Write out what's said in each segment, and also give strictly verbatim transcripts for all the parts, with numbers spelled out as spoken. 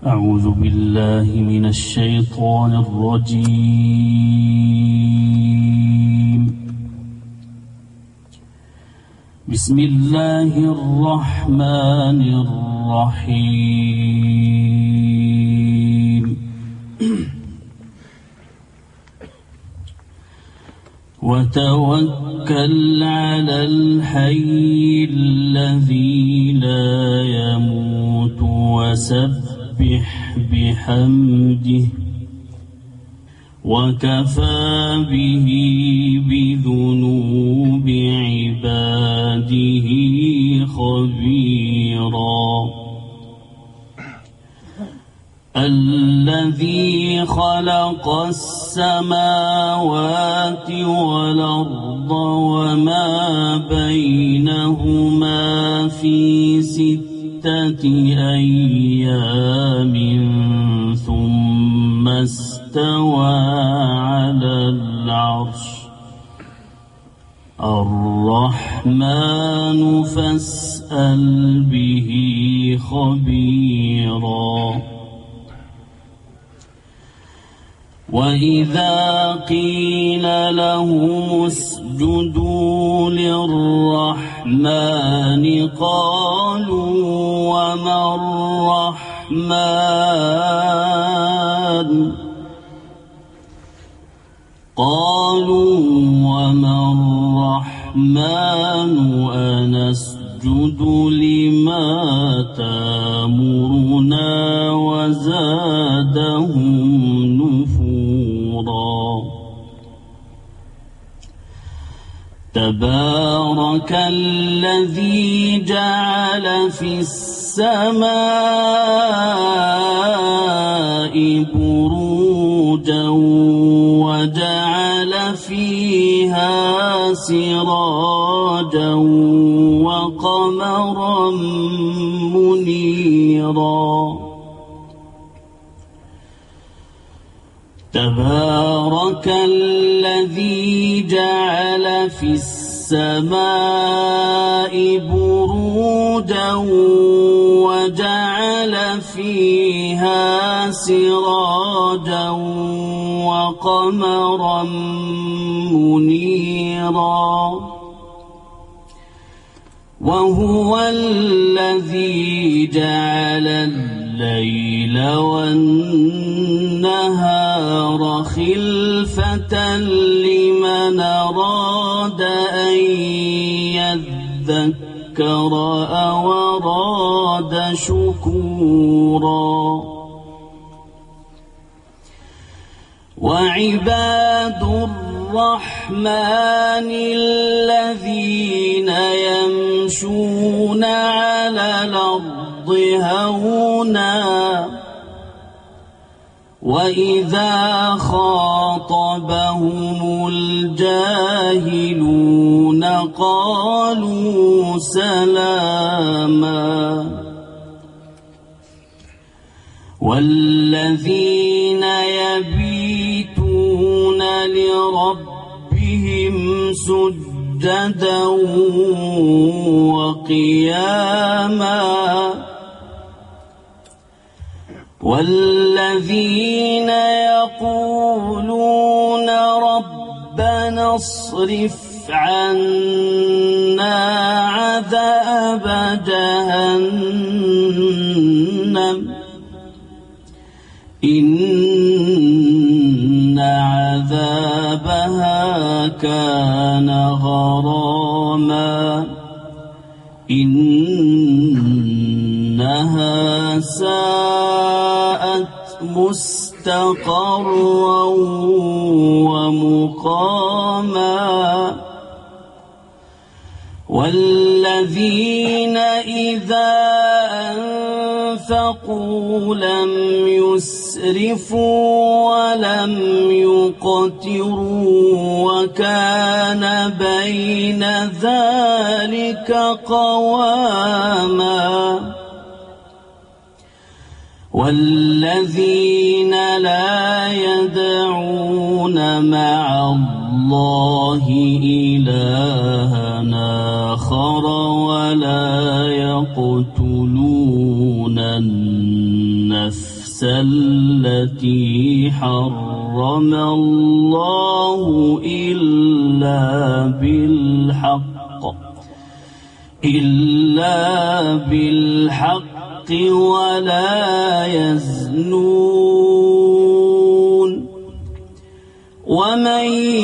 أعوذ بالله من الشيطان الرجيم. بسم الله الرحمن الرحيم. وتوكل على الحي الذي لا يموت وسبح بحمده وكفى به بذنوب عباده خبيرا. الذي خلق السماوات والأرض وما بينهما في ستة أيام ثم استوى على العرش الرحمن فاسأل به خبيرا. وإذا قيل لهم اسجدوا للرحمن قالوا وما الرحمن قالوا وما الرحمن أنسجد لما تأمرنا وزادهم نفورا. تبارك الذي جعل في السماء بروجا وجعل فيها سراجا وقمرا منيرا. تبارك الذي جعل في السماء بروجا وجعل فيها سراجا وقمرا منيرا. وهو الذي جعل الليل والنهار خلفة لمن أراد أن يذكر أو أراد شكورا. وعباد الرحمن الذين يمشون على الأرض هونا وإذا خاطبهم الجاهلون قالوا سلاما. والذين يبيتون لربهم سجدا وقياما. والذين يقولون ربنا اصرف عنا عذاب جهنم إن عذابها كان غراما إنها ساءت مستقرا ومقاما. والذين إذا أنفقوا لم يسرفوا ولم يقتروا وكان بين ذلك قواما. والذين لا يدعون مع الله إلها آخر ولا يقتلون النفس النفس التي حرم الله إلا بالحق إلا بالحق ولا يزنون ومن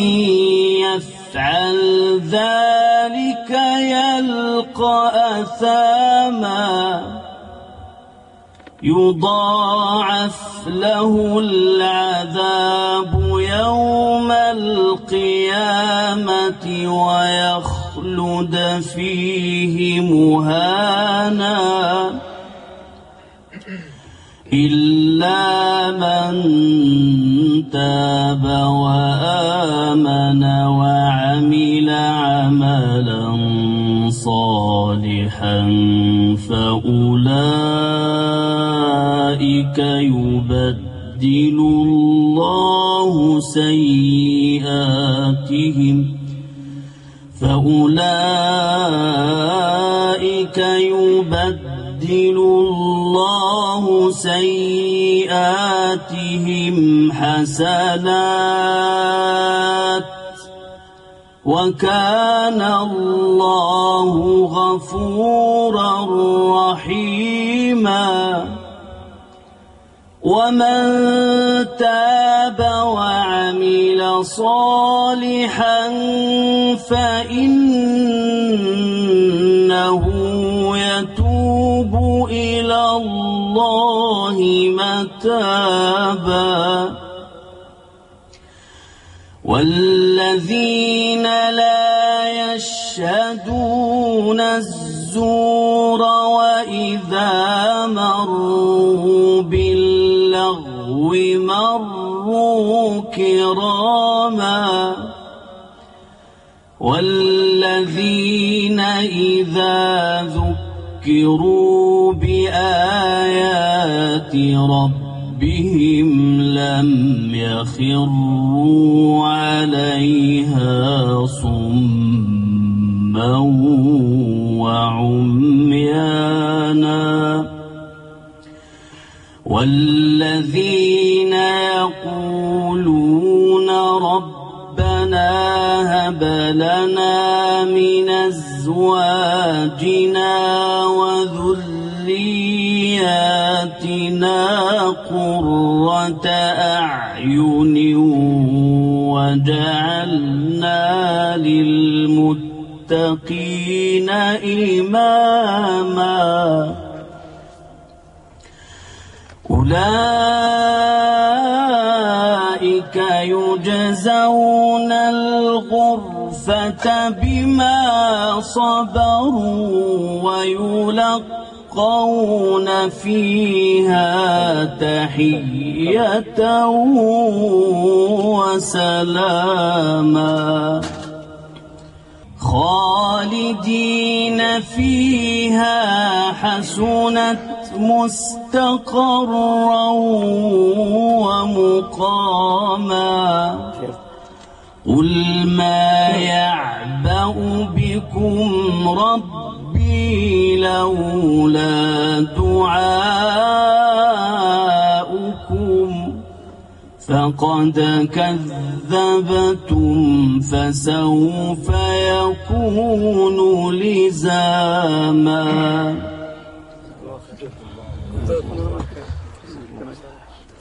يفعل ذلك يلقى أثاما يضاعف له العذاب يوم القيامة ويخلد فيه مهانا إلا من تاب وآمن وعمل عملا صالحا فأولئك يبدل الله سيئاتهم فأولئك يبدل الله سيئاتهم حسنات وكان الله غفورا رحيما ومن تاب وعمل صالحا فإنه يتوب إلى الله متابا والذين لا يشهدون الزور وإذا مروا باللغو مروا كراما والذين إذا ذكروا بآيات ربهم لم يخروا عليها صما وعميانا والذين يقولون ربنا هب لنا من أزواجنا وذرياتنا قرة أعين وجعلنا للمتقين إماما أولئك يجزون الغرفة بما صبروا ويلقون فيها تحية وسلاما خالدين فيها حسنت مستقرا ومقاما قل ما يعبأ بكم ربي لولا دعاؤكم فقد كذبتم فسوف يكون لزاما